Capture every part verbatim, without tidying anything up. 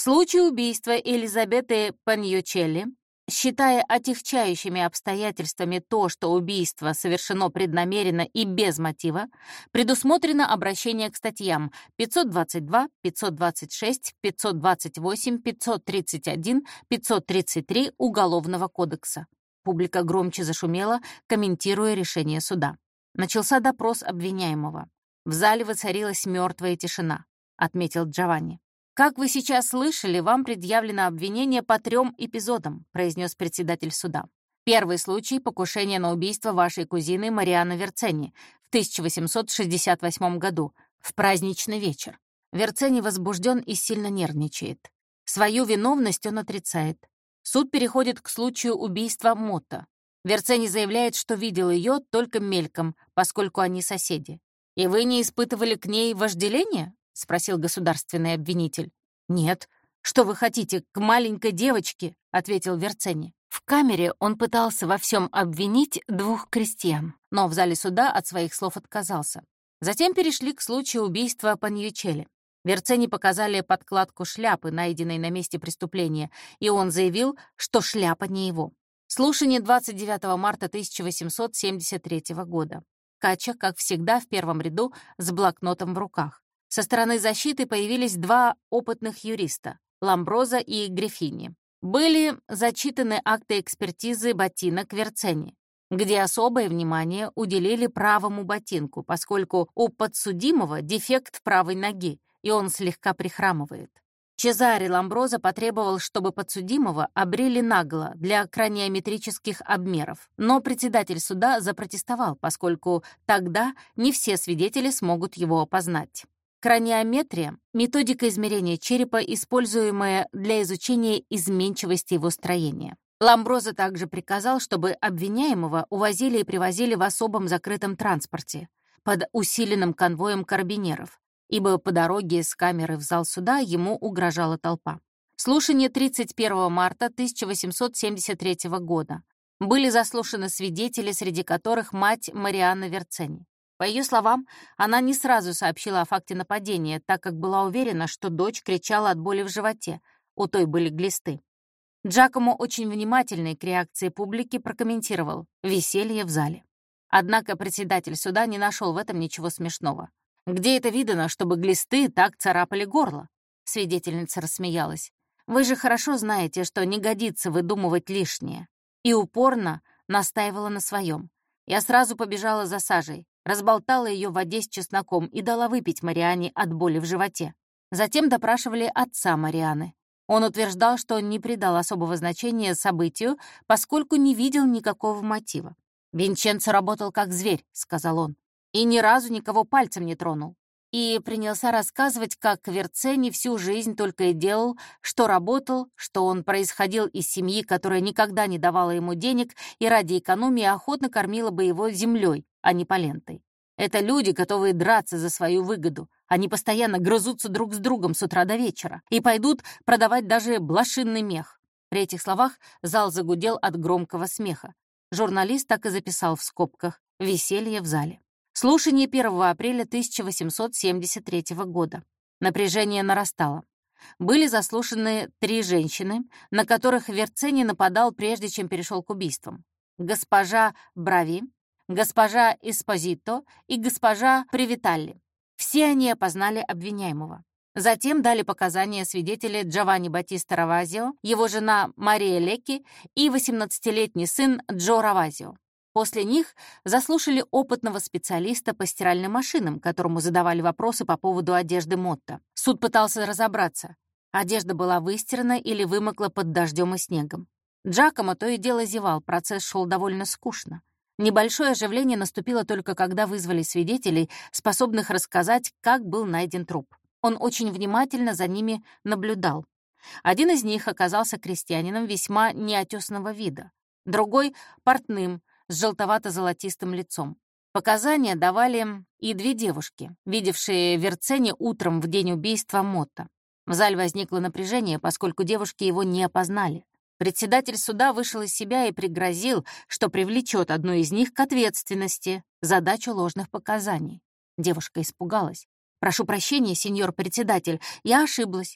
случае убийства Элизабеты Паньючелли, считая отягчающими обстоятельствами то, что убийство совершено преднамеренно и без мотива, предусмотрено обращение к статьям пятьсот двадцать два, пятьсот двадцать шесть, пятьсот двадцать восемь, пятьсот тридцать один, пятьсот тридцать три Уголовного кодекса. Публика громче зашумела, комментируя решение суда. Начался допрос обвиняемого. В зале воцарилась мертвая тишина, отметил Джованни. «Как вы сейчас слышали, вам предъявлено обвинение по трем эпизодам», произнес председатель суда. «Первый случай — покушение на убийство вашей кузины Марианы Верцени в тысяча восемьсот шестьдесят восьмом году, в праздничный вечер. Верцени возбужден и сильно нервничает. Свою виновность он отрицает. Суд переходит к случаю убийства Мотта. Верцени заявляет, что видел ее только мельком, поскольку они соседи. «И вы не испытывали к ней вожделения?» — спросил государственный обвинитель. «Нет. Что вы хотите, к маленькой девочке?» — ответил Верцени. В камере он пытался во всем обвинить двух крестьян, но в зале суда от своих слов отказался. Затем перешли к случаю убийства Паньючелли. Верцени показали подкладку шляпы, найденной на месте преступления, и он заявил, что шляпа не его. Слушание двадцать девятого марта тысяча восемьсот семьдесят третьего года. Кача, как всегда, в первом ряду с блокнотом в руках. Со стороны защиты появились два опытных юриста — Ламброза и Гриффини. Были зачитаны акты экспертизы ботинок Верцени, где особое внимание уделили правому ботинку, поскольку у подсудимого дефект правой ноги, и он слегка прихрамывает. Чезаре Ламброза потребовал, чтобы подсудимого обрили наголо для краниометрических обмеров, но председатель суда запротестовал, поскольку тогда не все свидетели смогут его опознать. Краниометрия — методика измерения черепа, используемая для изучения изменчивости его строения. Ламброза также приказал, чтобы обвиняемого увозили и привозили в особом закрытом транспорте под усиленным конвоем карабинеров, ибо по дороге с камеры в зал суда ему угрожала толпа. Слушание тридцать первого марта тысяча восемьсот семьдесят третьего года. Были заслушаны свидетели, среди которых мать Марианы Верцени. По ее словам, она не сразу сообщила о факте нападения, так как была уверена, что дочь кричала от боли в животе, у той были глисты. Джакомо, очень внимательный к реакции публики, прокомментировал «веселье в зале». Однако председатель суда не нашел в этом ничего смешного. «Где это видано, чтобы глисты так царапали горло?» Свидетельница рассмеялась. «Вы же хорошо знаете, что не годится выдумывать лишнее». И упорно настаивала на своем. Я сразу побежала за сажей, разболтала ее в воде с чесноком и дала выпить Мариане от боли в животе. Затем допрашивали отца Марианы. Он утверждал, что не придал особого значения событию, поскольку не видел никакого мотива. «Винченцо работал как зверь», — сказал он, «и ни разу никого пальцем не тронул». И принялся рассказывать, как Верцени всю жизнь только и делал, что работал, что он происходил из семьи, которая никогда не давала ему денег и ради экономии охотно кормила бы его землей, а не полентой. Это люди, готовые драться за свою выгоду. Они постоянно грызутся друг с другом с утра до вечера и пойдут продавать даже блошиный мех. При этих словах зал загудел от громкого смеха. Журналист так и записал в скобках «Веселье в зале». Слушание первого апреля тысяча восемьсот семьдесят третьего года. Напряжение нарастало. Были заслушаны три женщины, на которых Верцени нападал, прежде чем перешел к убийствам. Госпожа Брави, госпожа Эспозито и госпожа Привиталли. Все они опознали обвиняемого. Затем дали показания свидетели Джованни Батиста Равазио, его жена Мария Лекки и восемнадцатилетний сын Джо Равазио. После них заслушали опытного специалиста по стиральным машинам, которому задавали вопросы по поводу одежды Мотта. Суд пытался разобраться. Одежда была выстирана или вымокла под дождем и снегом. Джакомо то и дело зевал, процесс шел довольно скучно. Небольшое оживление наступило только когда вызвали свидетелей, способных рассказать, как был найден труп. Он очень внимательно за ними наблюдал. Один из них оказался крестьянином весьма неотесного вида, другой — портным, с желтовато-золотистым лицом. Показания давали и две девушки, видевшие Верцени утром в день убийства Мотта. В зале возникло напряжение, поскольку девушки его не опознали. Председатель суда вышел из себя и пригрозил, что привлечет одну из них к ответственности за дачу ложных показаний. Девушка испугалась. «Прошу прощения, сеньор председатель, я ошиблась».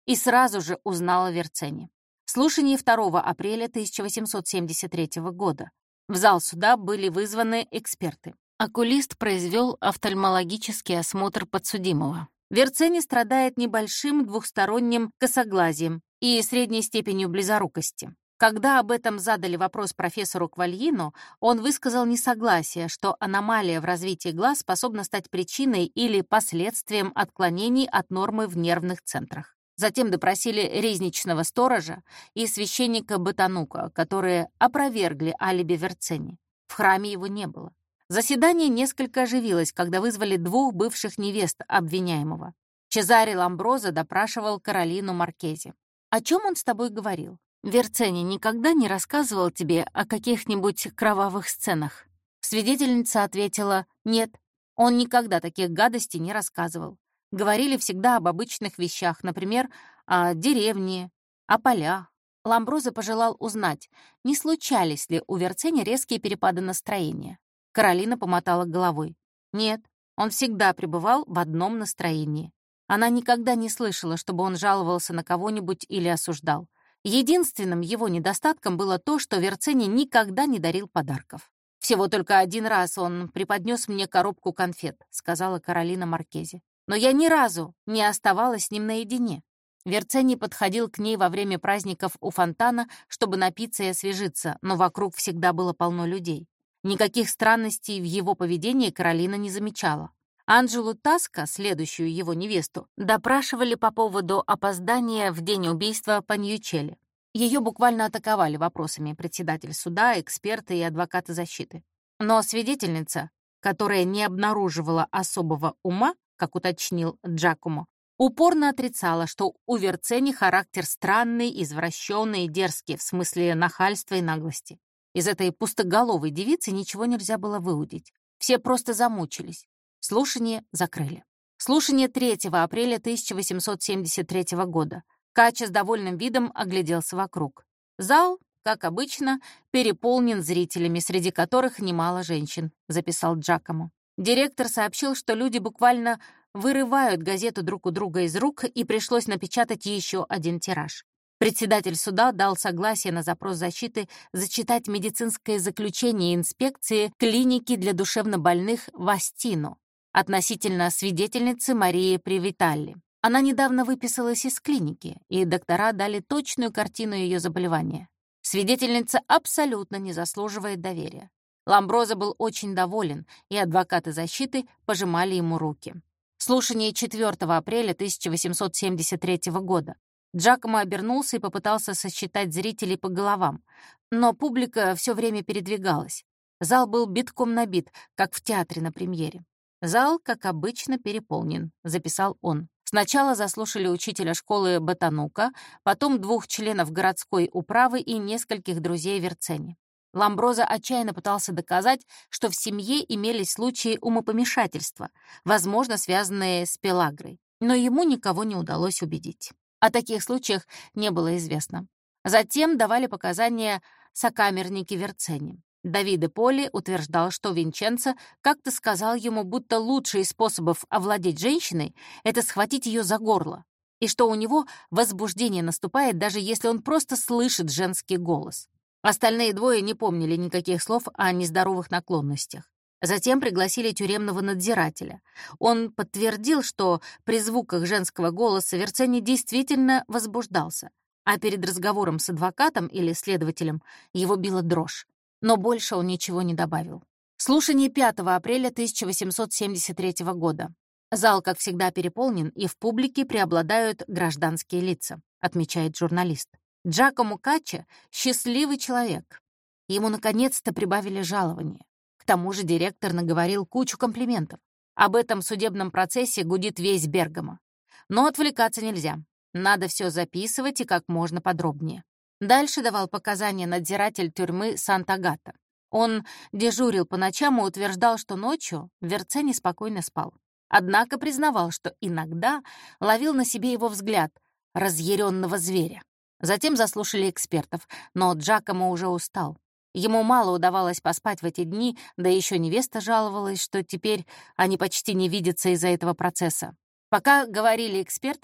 и сразу же узнала Верцени. Слушание второго апреля тысяча восемьсот семьдесят третьего года. В зал суда были вызваны эксперты. Окулист произвел офтальмологический осмотр подсудимого. Верцени страдает небольшим двухсторонним косоглазием и средней степенью близорукости. Когда об этом задали вопрос профессору Квальину, он высказал несогласие, что аномалия в развитии глаз способна стать причиной или последствием отклонений от нормы в нервных центрах. Затем допросили резничного сторожа и священника Ботанука, которые опровергли алиби Верцени. В храме его не было. Заседание несколько оживилось, когда вызвали двух бывших невест обвиняемого. Чезаре Ламброзо допрашивал Каролину Маркези. «О чем он с тобой говорил? Верцени никогда не рассказывал тебе о каких-нибудь кровавых сценах?» Свидетельница ответила: «Нет, он никогда таких гадостей не рассказывал. Говорили всегда об обычных вещах, например, о деревне, о полях». Ламброзо пожелал узнать, не случались ли у Верцени резкие перепады настроения. Каролина помотала головой. Нет, он всегда пребывал в одном настроении. Она никогда не слышала, чтобы он жаловался на кого-нибудь или осуждал. Единственным его недостатком было то, что Верцени никогда не дарил подарков. «Всего только один раз он преподнес мне коробку конфет», — сказала Каролина Маркези. «Но я ни разу не оставалась с ним наедине». Верцени подходил к ней во время праздников у фонтана, чтобы напиться и освежиться, но вокруг всегда было полно людей. Никаких странностей в его поведении Каролина не замечала. Анджелу Таско, следующую его невесту, допрашивали по поводу опоздания в день убийства Паньючелли. Ее буквально атаковали вопросами председатель суда, эксперты и адвокаты защиты. Но свидетельница, которая не обнаруживала особого ума, как уточнил Джакомо, упорно отрицала, что у Верцени характер странный, извращенный и дерзкий, в смысле нахальства и наглости. Из этой пустоголовой девицы ничего нельзя было выудить. Все просто замучились. Слушание закрыли. Слушание третьего апреля тысяча восемьсот семьдесят третьего года. Кача с довольным видом огляделся вокруг. Зал, как обычно, переполнен зрителями, среди которых немало женщин, записал Джакомо. Директор сообщил, что люди буквально вырывают газету друг у друга из рук, и пришлось напечатать еще один тираж. Председатель суда дал согласие на запрос защиты зачитать медицинское заключение инспекции клиники для душевнобольных в Астино относительно свидетельницы Марии Привиталли. Она недавно выписалась из клиники, и доктора дали точную картину ее заболевания. Свидетельница абсолютно не заслуживает доверия. Ламброзо был очень доволен, и адвокаты защиты пожимали ему руки. Слушание четвёртого апреля тысяча восемьсот семьдесят третьего года. Джакомо обернулся и попытался сосчитать зрителей по головам, но публика все время передвигалась. Зал был битком набит, как в театре на премьере. «Зал, как обычно, переполнен», — записал он. Сначала заслушали учителя школы Ботанука, потом двух членов городской управы и нескольких друзей Верцени. Ламброзо отчаянно пытался доказать, что в семье имелись случаи умопомешательства, возможно, связанные с Пелагрой, но ему никого не удалось убедить. О таких случаях не было известно. Затем давали показания сокамерники Верцени. Давиде Поли утверждал, что Винченцо как-то сказал ему, будто лучший из способов овладеть женщиной — это схватить ее за горло, и что у него возбуждение наступает, даже если он просто слышит женский голос. Остальные двое не помнили никаких слов о нездоровых наклонностях. Затем пригласили тюремного надзирателя. Он подтвердил, что при звуках женского голоса Верцени действительно возбуждался, а перед разговором с адвокатом или следователем его била дрожь. Но больше он ничего не добавил. Слушание пятого апреля тысяча восемьсот семьдесят третьего года. Зал, как всегда, переполнен, и в публике преобладают гражданские лица, отмечает журналист. Джакомо Качча — счастливый человек. Ему наконец-то прибавили жалование. К тому же директор наговорил кучу комплиментов. Об этом судебном процессе гудит весь Бергамо. Но отвлекаться нельзя. Надо все записывать и как можно подробнее. Дальше давал показания надзиратель тюрьмы Санта-Агата. Он дежурил по ночам и утверждал, что ночью Верцени спокойно спал. Однако признавал, что иногда ловил на себе его взгляд разъяренного зверя. Затем заслушали экспертов, но Джакомо уже устал. Ему мало удавалось поспать в эти дни, да еще невеста жаловалась, что теперь они почти не видятся из-за этого процесса. Пока говорили эксперты,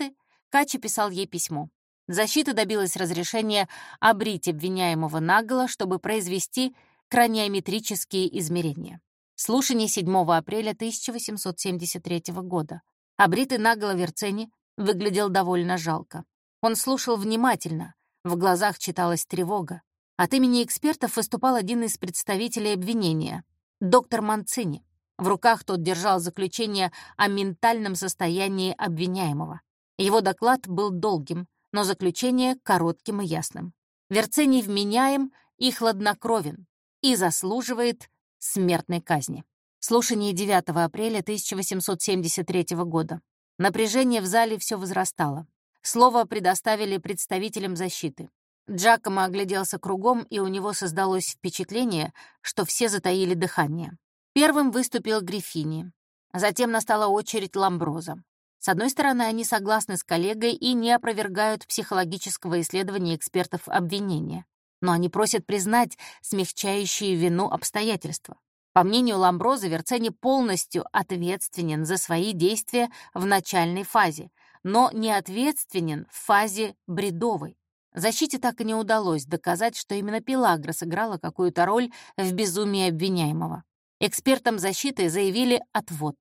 Качи писал ей письмо. Защита добилась разрешения обрить обвиняемого наголо, чтобы произвести краниометрические измерения. Слушание седьмого апреля тысяча восемьсот семьдесят третьего года. Обритый наголо Верцени выглядел довольно жалко. Он слушал внимательно, в глазах читалась тревога. От имени экспертов выступал один из представителей обвинения — доктор Манцини. В руках тот держал заключение о ментальном состоянии обвиняемого. Его доклад был долгим, но заключение — коротким и ясным. Верцени вменяем и хладнокровен и заслуживает смертной казни. Слушание девятого апреля тысяча восемьсот семьдесят третьего года. Напряжение в зале все возрастало. Слово предоставили представителям защиты. Джакомо огляделся кругом, и у него создалось впечатление, что все затаили дыхание. Первым выступил Гриффини. Затем настала очередь Ламброза. С одной стороны, они согласны с коллегой и не опровергают психологического исследования экспертов обвинения, но они просят признать смягчающие вину обстоятельства. По мнению Ламброза, Верцени полностью ответственен за свои действия в начальной фазе, но не ответственен в фазе бредовой. Защите так и не удалось доказать, что именно Пелагра сыграла какую-то роль в безумии обвиняемого. Экспертам защиты заявили отвод.